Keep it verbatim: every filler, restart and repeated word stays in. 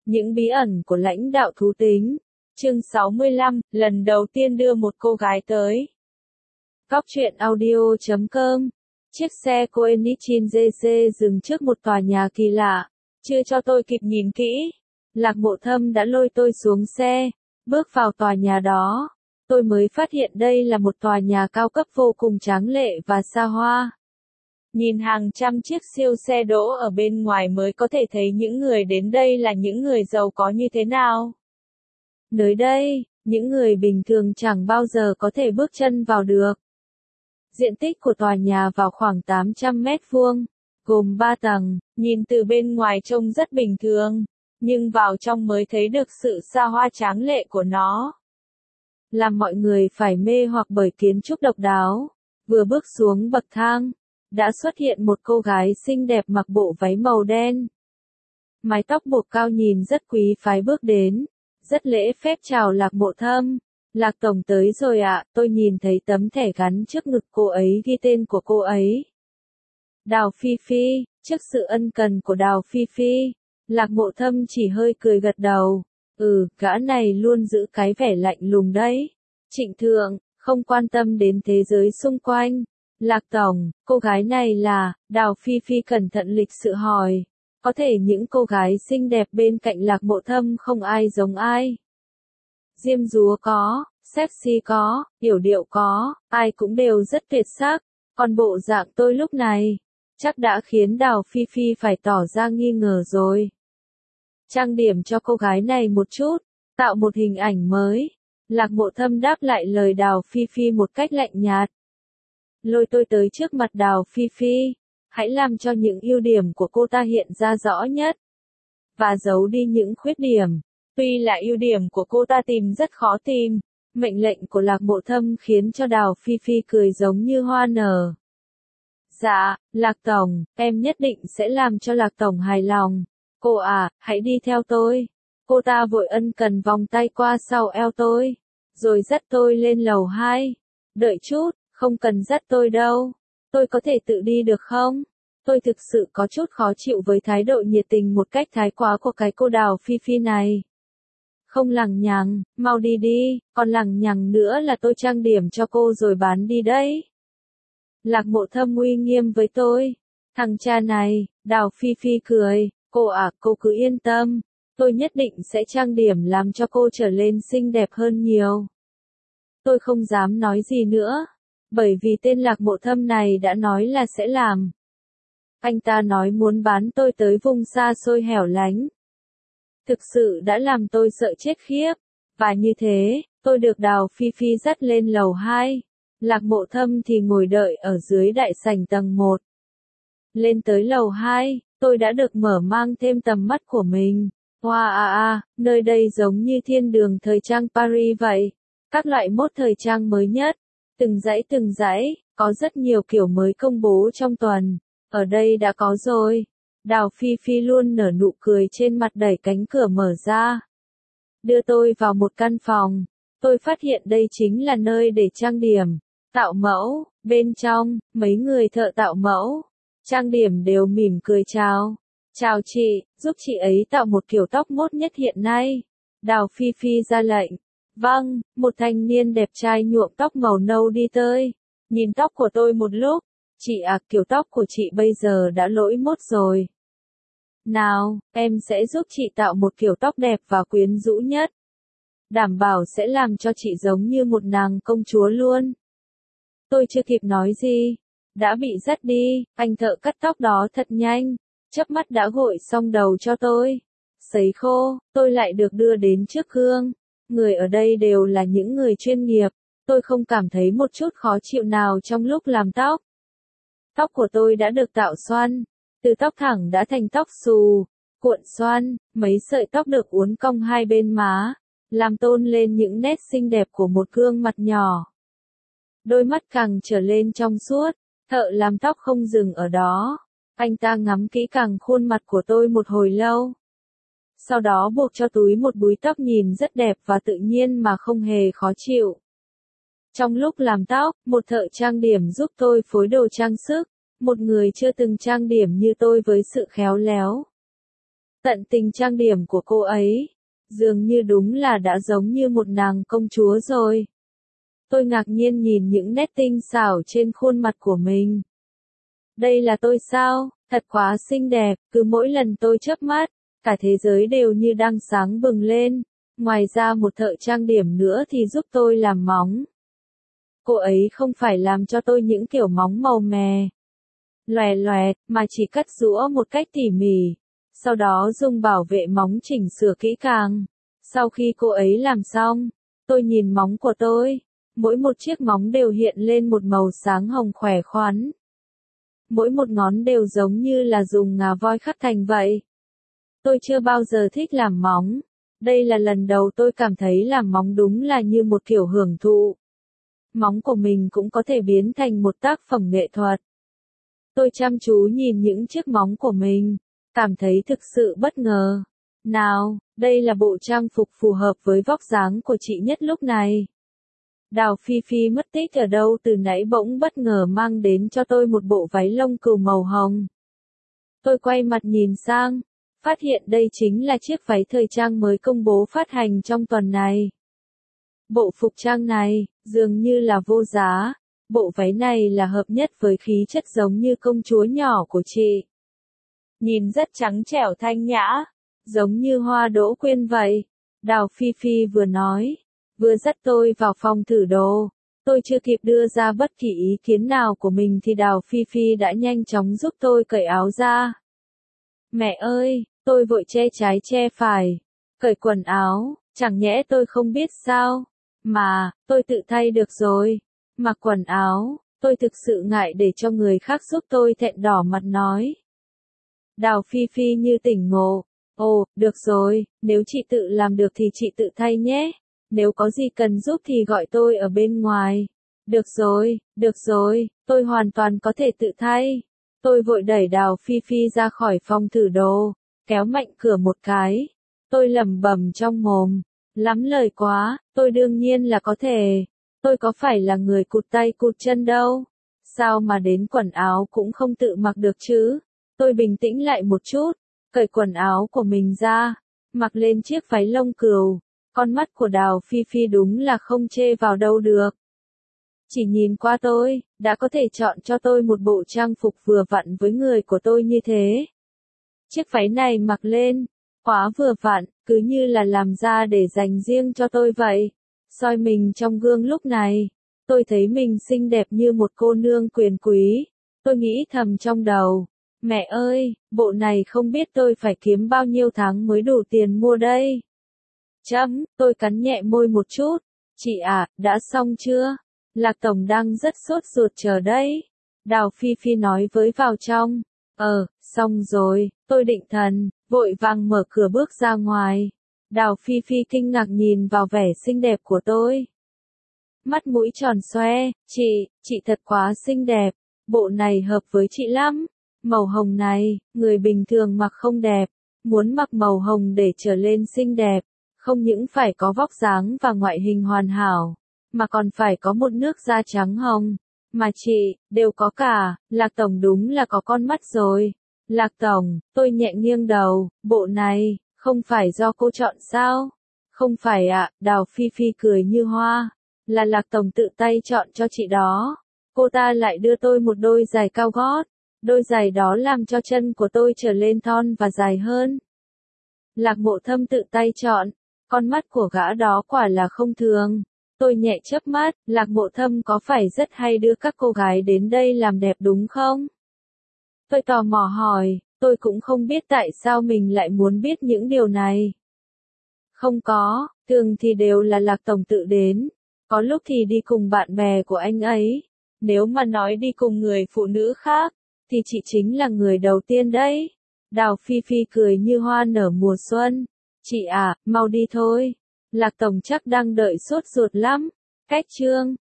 Những bí ẩn của lãnh đạo thú tính. Chương sáu mươi lăm, lần đầu tiên đưa một cô gái tới. Góc truyện audio chấm com. Chiếc xe Koenigsegg giê xê dừng trước một tòa nhà kỳ lạ. Chưa cho tôi kịp nhìn kỹ, Lạc Mộ Thâm đã lôi tôi xuống xe, bước vào tòa nhà đó. Tôi mới phát hiện đây là một tòa nhà cao cấp vô cùng tráng lệ và xa hoa. Nhìn hàng trăm chiếc siêu xe đỗ ở bên ngoài mới có thể thấy những người đến đây là những người giàu có như thế nào. Nơi đây, những người bình thường chẳng bao giờ có thể bước chân vào được. Diện tích của tòa nhà vào khoảng tám trăm mét vuông, gồm ba tầng, nhìn từ bên ngoài trông rất bình thường, nhưng vào trong mới thấy được sự xa hoa tráng lệ của nó. Làm mọi người phải mê hoặc bởi kiến trúc độc đáo. Vừa bước xuống bậc thang, đã xuất hiện một cô gái xinh đẹp mặc bộ váy màu đen. Mái tóc buộc cao nhìn rất quý phái bước đến, rất lễ phép chào Lạc Mộ Thâm. Lạc Tổng tới rồi ạ, tôi nhìn thấy tấm thẻ gắn trước ngực cô ấy ghi tên của cô ấy. Đào Phi Phi. Trước sự ân cần của Đào Phi Phi, Lạc Mộ Thâm chỉ hơi cười gật đầu. Ừ, gã này luôn giữ cái vẻ lạnh lùng đấy. Trịnh Thượng, không quan tâm đến thế giới xung quanh. Lạc Tổng, cô gái này là, Đào Phi Phi cẩn thận lịch sự hỏi. Có thể những cô gái xinh đẹp bên cạnh Lạc Mộ Thâm không ai giống ai. Diêm dúa có, sexy có, yểu điệu có, ai cũng đều rất tuyệt sắc. Còn bộ dạng tôi lúc này, chắc đã khiến Đào Phi Phi phải tỏ ra nghi ngờ rồi. Trang điểm cho cô gái này một chút, tạo một hình ảnh mới. Lạc Mộ Thâm đáp lại lời Đào Phi Phi một cách lạnh nhạt. Lôi tôi tới trước mặt Đào Phi Phi, hãy làm cho những ưu điểm của cô ta hiện ra rõ nhất, và giấu đi những khuyết điểm. Tuy là ưu điểm của cô ta tìm rất khó tìm, mệnh lệnh của Lạc Mộ Thâm khiến cho Đào Phi Phi cười giống như hoa nở. Dạ, Lạc Tổng, em nhất định sẽ làm cho Lạc Tổng hài lòng. Cô à, hãy đi theo tôi. Cô ta vội ân cần vòng tay qua sau eo tôi, rồi dắt tôi lên lầu hai. Đợi chút, không cần dắt tôi đâu. Tôi có thể tự đi được không? Tôi thực sự có chút khó chịu với thái độ nhiệt tình một cách thái quá của cái cô Đào Phi Phi này. Không lằng nhằng, mau đi đi, còn lằng nhằng nữa là tôi trang điểm cho cô rồi bán đi đấy. Lạc Mộ Thâm uy nghiêm với tôi. Thằng cha này, Đào Phi Phi cười, cô à, cô cứ yên tâm, tôi nhất định sẽ trang điểm làm cho cô trở lên xinh đẹp hơn nhiều. Tôi không dám nói gì nữa, bởi vì tên Lạc Mộ Thâm này đã nói là sẽ làm. Anh ta nói muốn bán tôi tới vùng xa xôi hẻo lánh. Thực sự đã làm tôi sợ chết khiếp. Và như thế, tôi được Đào Phi Phi dắt lên lầu hai. Lạc Mộ Thâm thì ngồi đợi ở dưới đại sảnh tầng một. Lên tới lầu hai, tôi đã được mở mang thêm tầm mắt của mình. Wow à à, nơi đây giống như thiên đường thời trang Paris vậy. Các loại mốt thời trang mới nhất, từng dãy từng dãy, có rất nhiều kiểu mới công bố trong tuần. Ở đây đã có rồi. Đào Phi Phi luôn nở nụ cười trên mặt đẩy cánh cửa mở ra. Đưa tôi vào một căn phòng. Tôi phát hiện đây chính là nơi để trang điểm, tạo mẫu. Bên trong, mấy người thợ tạo mẫu, trang điểm đều mỉm cười chào. Chào chị, giúp chị ấy tạo một kiểu tóc mốt nhất hiện nay. Đào Phi Phi ra lệnh. Vâng, một thanh niên đẹp trai nhuộm tóc màu nâu đi tới. Nhìn tóc của tôi một lúc. Chị à, kiểu tóc của chị bây giờ đã lỗi mốt rồi. Nào, em sẽ giúp chị tạo một kiểu tóc đẹp và quyến rũ nhất. Đảm bảo sẽ làm cho chị giống như một nàng công chúa luôn. Tôi chưa kịp nói gì, đã bị dắt đi. Anh thợ cắt tóc đó thật nhanh, chớp mắt đã gội xong đầu cho tôi. Sấy khô, tôi lại được đưa đến trước gương. Người ở đây đều là những người chuyên nghiệp, tôi không cảm thấy một chút khó chịu nào trong lúc làm tóc. Tóc của tôi đã được tạo xoăn, từ tóc thẳng đã thành tóc xù, cuộn xoăn, mấy sợi tóc được uốn cong hai bên má, làm tôn lên những nét xinh đẹp của một gương mặt nhỏ. Đôi mắt càng trở lên trong suốt, thợ làm tóc không dừng ở đó. Anh ta ngắm kỹ càng khuôn mặt của tôi một hồi lâu. Sau đó buộc cho túi một búi tóc nhìn rất đẹp và tự nhiên mà không hề khó chịu. Trong lúc làm tóc, một thợ trang điểm giúp tôi phối đồ trang sức, một người chưa từng trang điểm như tôi với sự khéo léo. Tận tình trang điểm của cô ấy, dường như đúng là đã giống như một nàng công chúa rồi. Tôi ngạc nhiên nhìn những nét tinh xảo trên khuôn mặt của mình. Đây là tôi sao? Thật quá xinh đẹp, cứ mỗi lần tôi chớp mắt, cả thế giới đều như đang sáng bừng lên. Ngoài ra một thợ trang điểm nữa thì giúp tôi làm móng. Cô ấy không phải làm cho tôi những kiểu móng màu mè, lòe loẹt, mà chỉ cắt rũa một cách tỉ mỉ. Sau đó dùng bảo vệ móng chỉnh sửa kỹ càng. Sau khi cô ấy làm xong, tôi nhìn móng của tôi. Mỗi một chiếc móng đều hiện lên một màu sáng hồng khỏe khoắn. Mỗi một ngón đều giống như là dùng ngà voi khắc thành vậy. Tôi chưa bao giờ thích làm móng. Đây là lần đầu tôi cảm thấy làm móng đúng là như một kiểu hưởng thụ. Móng của mình cũng có thể biến thành một tác phẩm nghệ thuật. Tôi chăm chú nhìn những chiếc móng của mình, cảm thấy thực sự bất ngờ. Nào, đây là bộ trang phục phù hợp với vóc dáng của chị nhất lúc này. Đào Phi Phi mất tích ở đâu từ nãy bỗng bất ngờ mang đến cho tôi một bộ váy lông cừu màu hồng. Tôi quay mặt nhìn sang, phát hiện đây chính là chiếc váy thời trang mới công bố phát hành trong tuần này. Bộ phục trang này, dường như là vô giá. Bộ váy này là hợp nhất với khí chất giống như công chúa nhỏ của chị. Nhìn rất trắng trẻo thanh nhã, giống như hoa đỗ quyên vậy. Đào Phi Phi vừa nói, vừa dắt tôi vào phòng thử đồ. Tôi chưa kịp đưa ra bất kỳ ý kiến nào của mình thì Đào Phi Phi đã nhanh chóng giúp tôi cởi áo ra. Mẹ ơi, tôi vội che trái che phải, cởi quần áo, chẳng nhẽ tôi không biết sao, mà, tôi tự thay được rồi. Mặc quần áo, tôi thực sự ngại để cho người khác giúp tôi thẹn đỏ mặt nói. Đào Phi Phi như tỉnh ngộ, ồ, được rồi, nếu chị tự làm được thì chị tự thay nhé, nếu có gì cần giúp thì gọi tôi ở bên ngoài. Được rồi, được rồi, tôi hoàn toàn có thể tự thay. Tôi vội đẩy Đào Phi Phi ra khỏi phòng thử đồ, kéo mạnh cửa một cái. Tôi lẩm bẩm trong mồm, lắm lời quá, tôi đương nhiên là có thể. Tôi có phải là người cụt tay cụt chân đâu. Sao mà đến quần áo cũng không tự mặc được chứ? Tôi bình tĩnh lại một chút, cởi quần áo của mình ra, mặc lên chiếc váy lông cừu. Con mắt của Đào Phi Phi đúng là không chê vào đâu được. Chỉ nhìn qua tôi, đã có thể chọn cho tôi một bộ trang phục vừa vặn với người của tôi như thế. Chiếc váy này mặc lên, quá vừa vặn, cứ như là làm ra để dành riêng cho tôi vậy. Soi mình trong gương lúc này, tôi thấy mình xinh đẹp như một cô nương quyền quý. Tôi nghĩ thầm trong đầu, mẹ ơi, bộ này không biết tôi phải kiếm bao nhiêu tháng mới đủ tiền mua đây. Chấm, tôi cắn nhẹ môi một chút. Chị à, đã xong chưa? Lạc Tổng đang rất sốt ruột chờ đấy. Đào Phi Phi nói với vào trong. Ờ, xong rồi, tôi định thần, vội vàng mở cửa bước ra ngoài. Đào Phi Phi kinh ngạc nhìn vào vẻ xinh đẹp của tôi. Mắt mũi tròn xoe, chị, chị thật quá xinh đẹp, bộ này hợp với chị lắm. Màu hồng này, người bình thường mặc không đẹp, muốn mặc màu hồng để trở lên xinh đẹp, không những phải có vóc dáng và ngoại hình hoàn hảo, mà còn phải có một nước da trắng hồng. Mà chị, đều có cả, Lạc Tổng đúng là có con mắt rồi. Lạc Tổng, tôi nhẹ nghiêng đầu, bộ này, không phải do cô chọn sao? Không phải ạ, à, Đào Phi Phi cười như hoa, là Lạc Tổng tự tay chọn cho chị đó. Cô ta lại đưa tôi một đôi giày cao gót, đôi giày đó làm cho chân của tôi trở lên thon và dài hơn. Lạc Mộ Thâm tự tay chọn, con mắt của gã đó quả là không thường. Tôi nhẹ chớp mắt, Lạc Mộ Thâm có phải rất hay đưa các cô gái đến đây làm đẹp đúng không? Tôi tò mò hỏi, tôi cũng không biết tại sao mình lại muốn biết những điều này. Không có, thường thì đều là Lạc Tổng tự đến, có lúc thì đi cùng bạn bè của anh ấy. Nếu mà nói đi cùng người phụ nữ khác, thì chị chính là người đầu tiên đấy. Đào Phi Phi cười như hoa nở mùa xuân. Chị à, mau đi thôi. Lạc Tổng chắc đang đợi sốt ruột lắm. Cách chương